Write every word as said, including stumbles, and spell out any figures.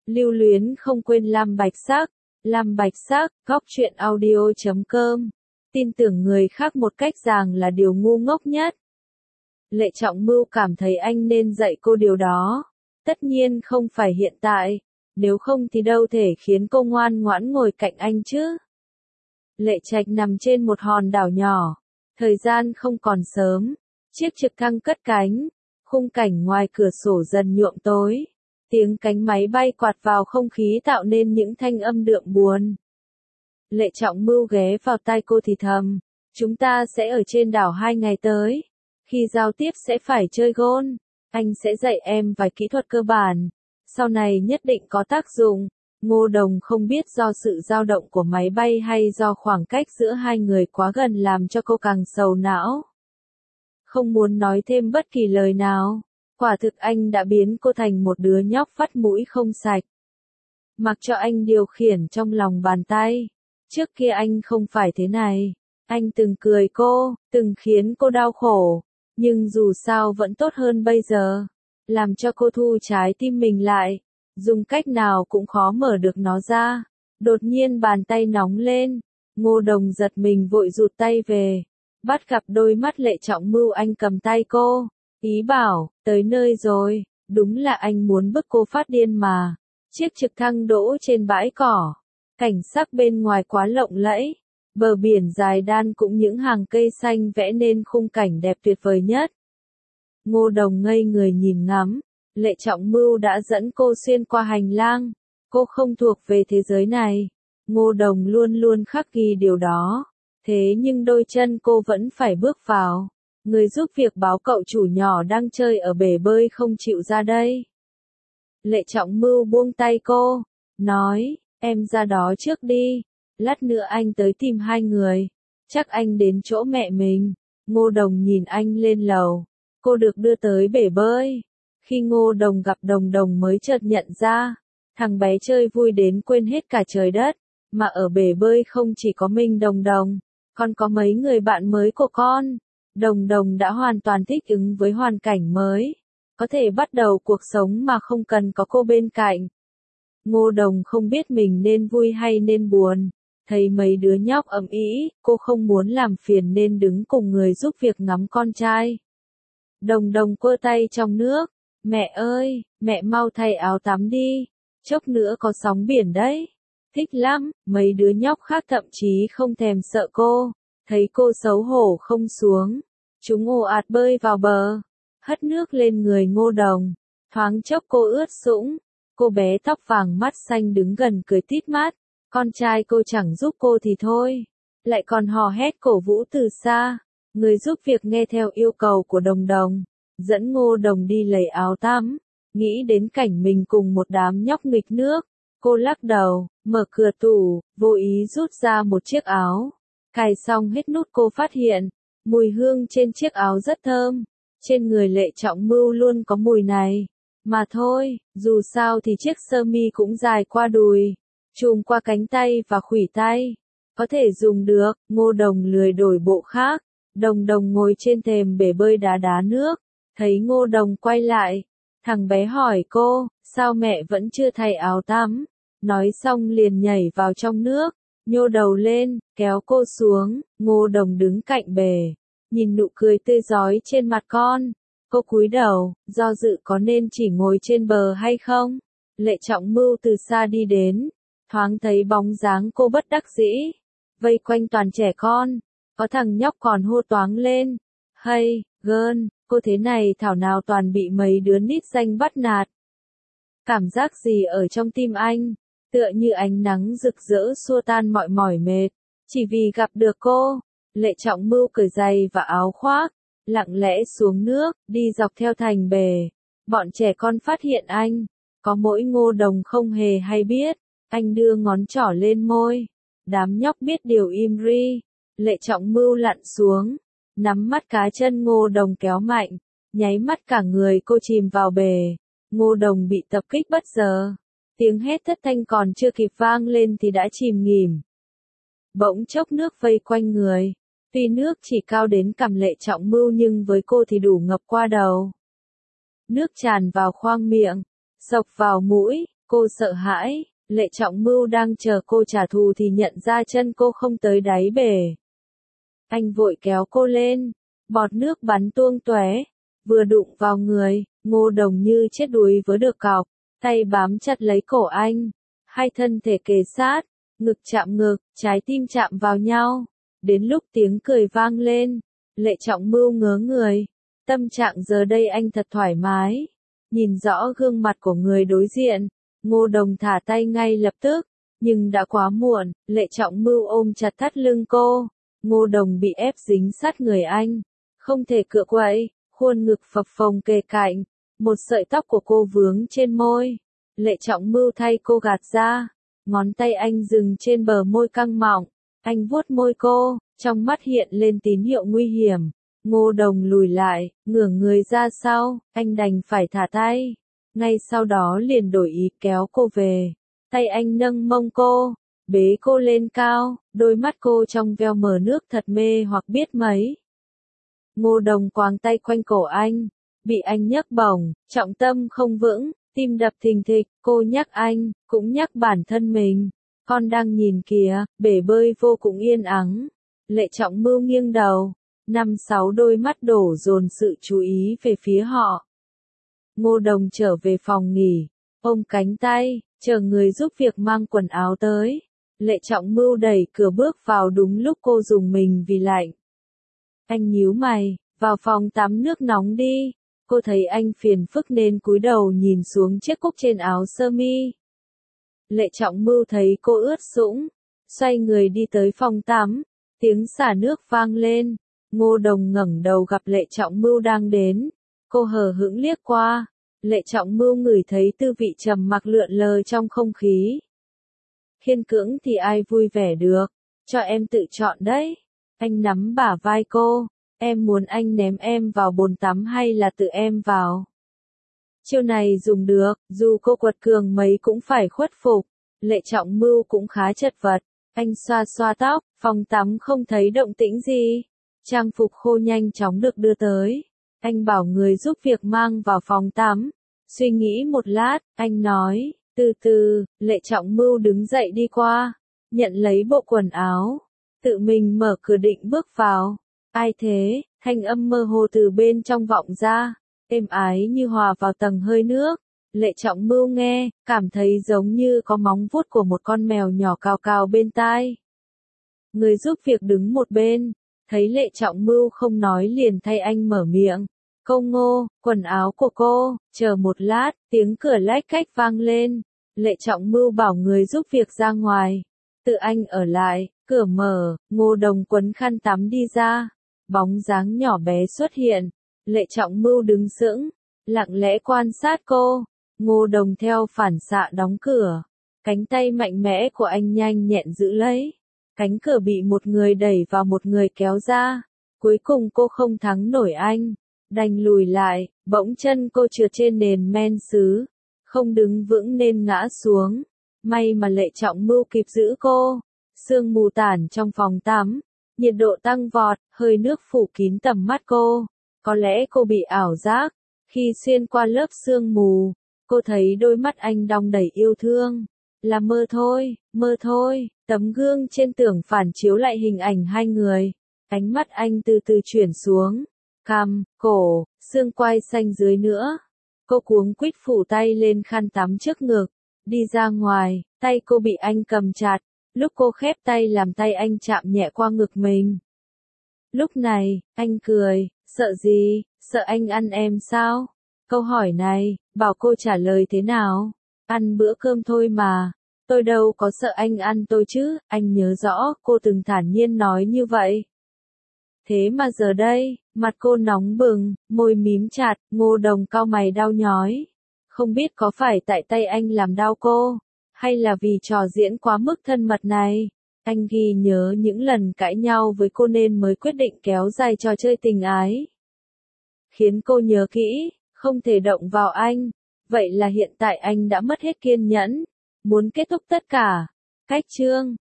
Lưu luyến không quên Lam Bạch Sắc, Lam Bạch Sắc, góc truyện audio chấm com. Tin tưởng người khác một cách ràng là điều ngu ngốc nhất. Lệ Trọng Mưu cảm thấy anh nên dạy cô điều đó. Tất nhiên không phải hiện tại, nếu không thì đâu thể khiến cô ngoan ngoãn ngồi cạnh anh chứ. Lệ Trạch nằm trên một hòn đảo nhỏ, thời gian không còn sớm, chiếc trực thăng cất cánh, khung cảnh ngoài cửa sổ dần nhuộm tối, tiếng cánh máy bay quạt vào không khí tạo nên những thanh âm đượm buồn. Lệ Trọng Mưu ghé vào tai cô thì thầm, chúng ta sẽ ở trên đảo hai ngày tới, khi giao tiếp sẽ phải chơi gôn, anh sẽ dạy em vài kỹ thuật cơ bản, sau này nhất định có tác dụng. Ngô Đồng không biết do sự dao động của máy bay hay do khoảng cách giữa hai người quá gần làm cho cô càng sầu não. Không muốn nói thêm bất kỳ lời nào, quả thực anh đã biến cô thành một đứa nhóc vắt mũi không sạch. Mặc cho anh điều khiển trong lòng bàn tay, trước kia anh không phải thế này, anh từng cười cô, từng khiến cô đau khổ, nhưng dù sao vẫn tốt hơn bây giờ, làm cho cô thu trái tim mình lại. Dùng cách nào cũng khó mở được nó ra. Đột nhiên bàn tay nóng lên, Ngô Đồng giật mình vội rụt tay về. Bắt gặp đôi mắt Lệ Trọng Mưu, anh cầm tay cô, ý bảo, tới nơi rồi, đúng là anh muốn bức cô phát điên mà. Chiếc trực thăng đỗ trên bãi cỏ, cảnh sắc bên ngoài quá lộng lẫy, bờ biển dài đan cũng những hàng cây xanh vẽ nên khung cảnh đẹp tuyệt vời nhất. Ngô Đồng ngây người nhìn ngắm. Lệ Trọng Mưu đã dẫn cô xuyên qua hành lang, cô không thuộc về thế giới này. Ngô Đồng luôn luôn khắc ghi điều đó, thế nhưng đôi chân cô vẫn phải bước vào. Người giúp việc báo cậu chủ nhỏ đang chơi ở bể bơi không chịu ra đây. Lệ Trọng Mưu buông tay cô, nói, em ra đó trước đi, lát nữa anh tới tìm hai người, chắc anh đến chỗ mẹ mình. Ngô Đồng nhìn anh lên lầu, cô được đưa tới bể bơi. Khi Ngô Đồng gặp Đồng Đồng mới chợt nhận ra, thằng bé chơi vui đến quên hết cả trời đất, mà ở bể bơi không chỉ có mình Đồng Đồng, còn có mấy người bạn mới của con. Đồng Đồng đã hoàn toàn thích ứng với hoàn cảnh mới, có thể bắt đầu cuộc sống mà không cần có cô bên cạnh. Ngô Đồng không biết mình nên vui hay nên buồn, thấy mấy đứa nhóc ầm ĩ, cô không muốn làm phiền nên đứng cùng người giúp việc ngắm con trai. Đồng Đồng quơ tay trong nước. Mẹ ơi, mẹ mau thay áo tắm đi, chốc nữa có sóng biển đấy. Thích lắm, mấy đứa nhóc khác thậm chí không thèm sợ cô, thấy cô xấu hổ không xuống. Chúng ồ ạt bơi vào bờ, hất nước lên người Ngô Đồng, thoáng chốc cô ướt sũng. Cô bé tóc vàng mắt xanh đứng gần cười tít mắt, con trai cô chẳng giúp cô thì thôi, lại còn hò hét cổ vũ từ xa. Người giúp việc nghe theo yêu cầu của Đồng Đồng, dẫn Ngô Đồng đi lấy áo tắm, nghĩ đến cảnh mình cùng một đám nhóc nghịch nước, cô lắc đầu, mở cửa tủ, vô ý rút ra một chiếc áo, cài xong hết nút cô phát hiện, mùi hương trên chiếc áo rất thơm, trên người Lệ Trọng Mưu luôn có mùi này, mà thôi, dù sao thì chiếc sơ mi cũng dài qua đùi, trùm qua cánh tay và khuỷu tay, có thể dùng được. Ngô Đồng lười đổi bộ khác, Đồng Đồng ngồi trên thềm bể bơi đá đá nước. Thấy Ngô Đồng quay lại, thằng bé hỏi cô, sao mẹ vẫn chưa thay áo tắm? Nói xong liền nhảy vào trong nước, nhô đầu lên, kéo cô xuống. Ngô Đồng đứng cạnh bể, nhìn nụ cười tươi rói trên mặt con. Cô cúi đầu, do dự có nên chỉ ngồi trên bờ hay không? Lệ Trọng Mưu từ xa đi đến, thoáng thấy bóng dáng cô bất đắc dĩ, vây quanh toàn trẻ con, có thằng nhóc còn hô toáng lên, hay, gơn. Cô thế này thảo nào toàn bị mấy đứa nít danh bắt nạt. Cảm giác gì ở trong tim anh, tựa như ánh nắng rực rỡ xua tan mọi mỏi mệt, chỉ vì gặp được cô. Lệ Trọng Mưu cởi giày và áo khoác, lặng lẽ xuống nước, đi dọc theo thành bể. Bọn trẻ con phát hiện anh, có mỗi Ngô Đồng không hề hay biết, anh đưa ngón trỏ lên môi. Đám nhóc biết điều im ri, Lệ Trọng Mưu lặn xuống. Nắm mắt cá chân Ngô Đồng kéo mạnh, nháy mắt cả người cô chìm vào bể. Ngô Đồng bị tập kích bất ngờ, tiếng hét thất thanh còn chưa kịp vang lên thì đã chìm nghỉm. Bỗng chốc nước vây quanh người, tuy nước chỉ cao đến cằm Lệ Trọng Mưu nhưng với cô thì đủ ngập qua đầu. Nước tràn vào khoang miệng, xộc vào mũi, Cô sợ hãi, Lệ Trọng Mưu đang chờ cô trả thù thì nhận ra chân cô không tới đáy bể. Anh vội kéo cô lên, bọt nước bắn tuông tóe, vừa đụng vào người, Ngô Đồng như chết đuối với được cọc, tay bám chặt lấy cổ anh, hai thân thể kề sát, ngực chạm ngực, trái tim chạm vào nhau. Đến lúc tiếng cười vang lên, Lệ Trọng Mưu ngớ người, tâm trạng giờ đây anh thật thoải mái, nhìn rõ gương mặt của người đối diện, Ngô Đồng thả tay ngay lập tức, nhưng đã quá muộn, Lệ Trọng Mưu ôm chặt thắt lưng cô, Ngô Đồng bị ép dính sát người anh, không thể cựa quậy, khuôn ngực phập phồng kề cạnh, một sợi tóc của cô vướng trên môi, Lệ Trọng Mưu thay cô gạt ra, ngón tay anh dừng trên bờ môi căng mọng, anh vuốt môi cô, trong mắt hiện lên tín hiệu nguy hiểm. Ngô Đồng lùi lại, ngửa người ra sau, anh đành phải thả tay. Ngay sau đó liền đổi ý kéo cô về. Tay anh nâng mông cô, bế cô lên cao, đôi mắt cô trong veo mờ nước thật mê hoặc biết mấy. Ngô Đồng quàng tay quanh cổ anh, bị anh nhấc bổng, trọng tâm không vững, tim đập thình thịch, cô nhắc anh, cũng nhắc bản thân mình. Con đang nhìn kìa, bể bơi vô cùng yên ắng. Lệ Trọng Mưu nghiêng đầu. Năm sáu đôi mắt đổ dồn sự chú ý về phía họ. Ngô Đồng trở về phòng nghỉ, ôm cánh tay, chờ người giúp việc mang quần áo tới. Lệ Trọng Mưu đẩy cửa bước vào đúng lúc cô dùng mình vì lạnh. Anh nhíu mày, vào phòng tắm nước nóng đi. Cô thấy anh phiền phức nên cúi đầu nhìn xuống chiếc cúc trên áo sơ mi. Lệ Trọng Mưu thấy cô ướt sũng, xoay người đi tới phòng tắm, tiếng xả nước vang lên. Ngô Đồng ngẩng đầu gặp Lệ Trọng Mưu đang đến, cô hờ hững liếc qua, Lệ Trọng Mưu ngửi thấy tư vị trầm mặc lượn lờ trong không khí. Khiên cưỡng thì ai vui vẻ được, cho em tự chọn đấy. Anh nắm bả vai cô, em muốn anh ném em vào bồn tắm hay là tự em vào? Chiêu này dùng được, dù cô quật cường mấy cũng phải khuất phục. Lệ Trọng Mưu cũng khá chật vật, anh xoa xoa tóc, phòng tắm không thấy động tĩnh gì. Trang phục khô nhanh chóng được đưa tới. Anh bảo người giúp việc mang vào phòng tắm. Suy nghĩ một lát, anh nói, từ từ, Lệ Trọng Mưu đứng dậy đi qua, nhận lấy bộ quần áo, tự mình mở cửa định bước vào. Ai thế? Thanh âm mơ hồ từ bên trong vọng ra, êm ái như hòa vào tầng hơi nước. Lệ Trọng Mưu nghe, cảm thấy giống như có móng vuốt của một con mèo nhỏ cào cào bên tai. Người giúp việc đứng một bên, thấy Lệ Trọng Mưu không nói liền thay anh mở miệng. Cô Ngô, quần áo của cô, chờ một lát, tiếng cửa lách cách vang lên. Lệ Trọng Mưu bảo người giúp việc ra ngoài. Tự anh ở lại, cửa mở, Ngô Đồng quấn khăn tắm đi ra. Bóng dáng nhỏ bé xuất hiện. Lệ Trọng Mưu đứng sững, lặng lẽ quan sát cô. Ngô Đồng theo phản xạ đóng cửa. Cánh tay mạnh mẽ của anh nhanh nhẹn giữ lấy. Cánh cửa bị một người đẩy và một người kéo ra. Cuối cùng cô không thắng nổi anh. Đành lùi lại, bỗng chân cô trượt trên nền men sứ. Không đứng vững nên ngã xuống. May mà Lệ Trọng Mưu kịp giữ cô. Sương mù tản trong phòng tắm. Nhiệt độ tăng vọt, hơi nước phủ kín tầm mắt cô. Có lẽ cô bị ảo giác. Khi xuyên qua lớp sương mù, cô thấy đôi mắt anh đong đầy yêu thương. Là mơ thôi, mơ thôi. Tấm gương trên tường phản chiếu lại hình ảnh hai người. Ánh mắt anh từ từ chuyển xuống. Cằm, cổ, xương quai xanh dưới nữa. Cô cuống quýt phủ tay lên khăn tắm trước ngực. Đi ra ngoài, tay cô bị anh cầm chặt. Lúc cô khép tay làm tay anh chạm nhẹ qua ngực mình. Lúc này, anh cười, sợ gì, sợ anh ăn em sao? Câu hỏi này, bảo cô trả lời thế nào? Ăn bữa cơm thôi mà. Tôi đâu có sợ anh ăn tôi chứ, anh nhớ rõ, cô từng thản nhiên nói như vậy. Thế mà giờ đây, mặt cô nóng bừng, môi mím chặt, Ngô Đồng cau mày đau nhói. Không biết có phải tại tay anh làm đau cô, hay là vì trò diễn quá mức thân mật này. Anh ghi nhớ những lần cãi nhau với cô nên mới quyết định kéo dài trò chơi tình ái. Khiến cô nhớ kỹ, không thể động vào anh. Vậy là hiện tại anh đã mất hết kiên nhẫn, muốn kết thúc tất cả. Cách chương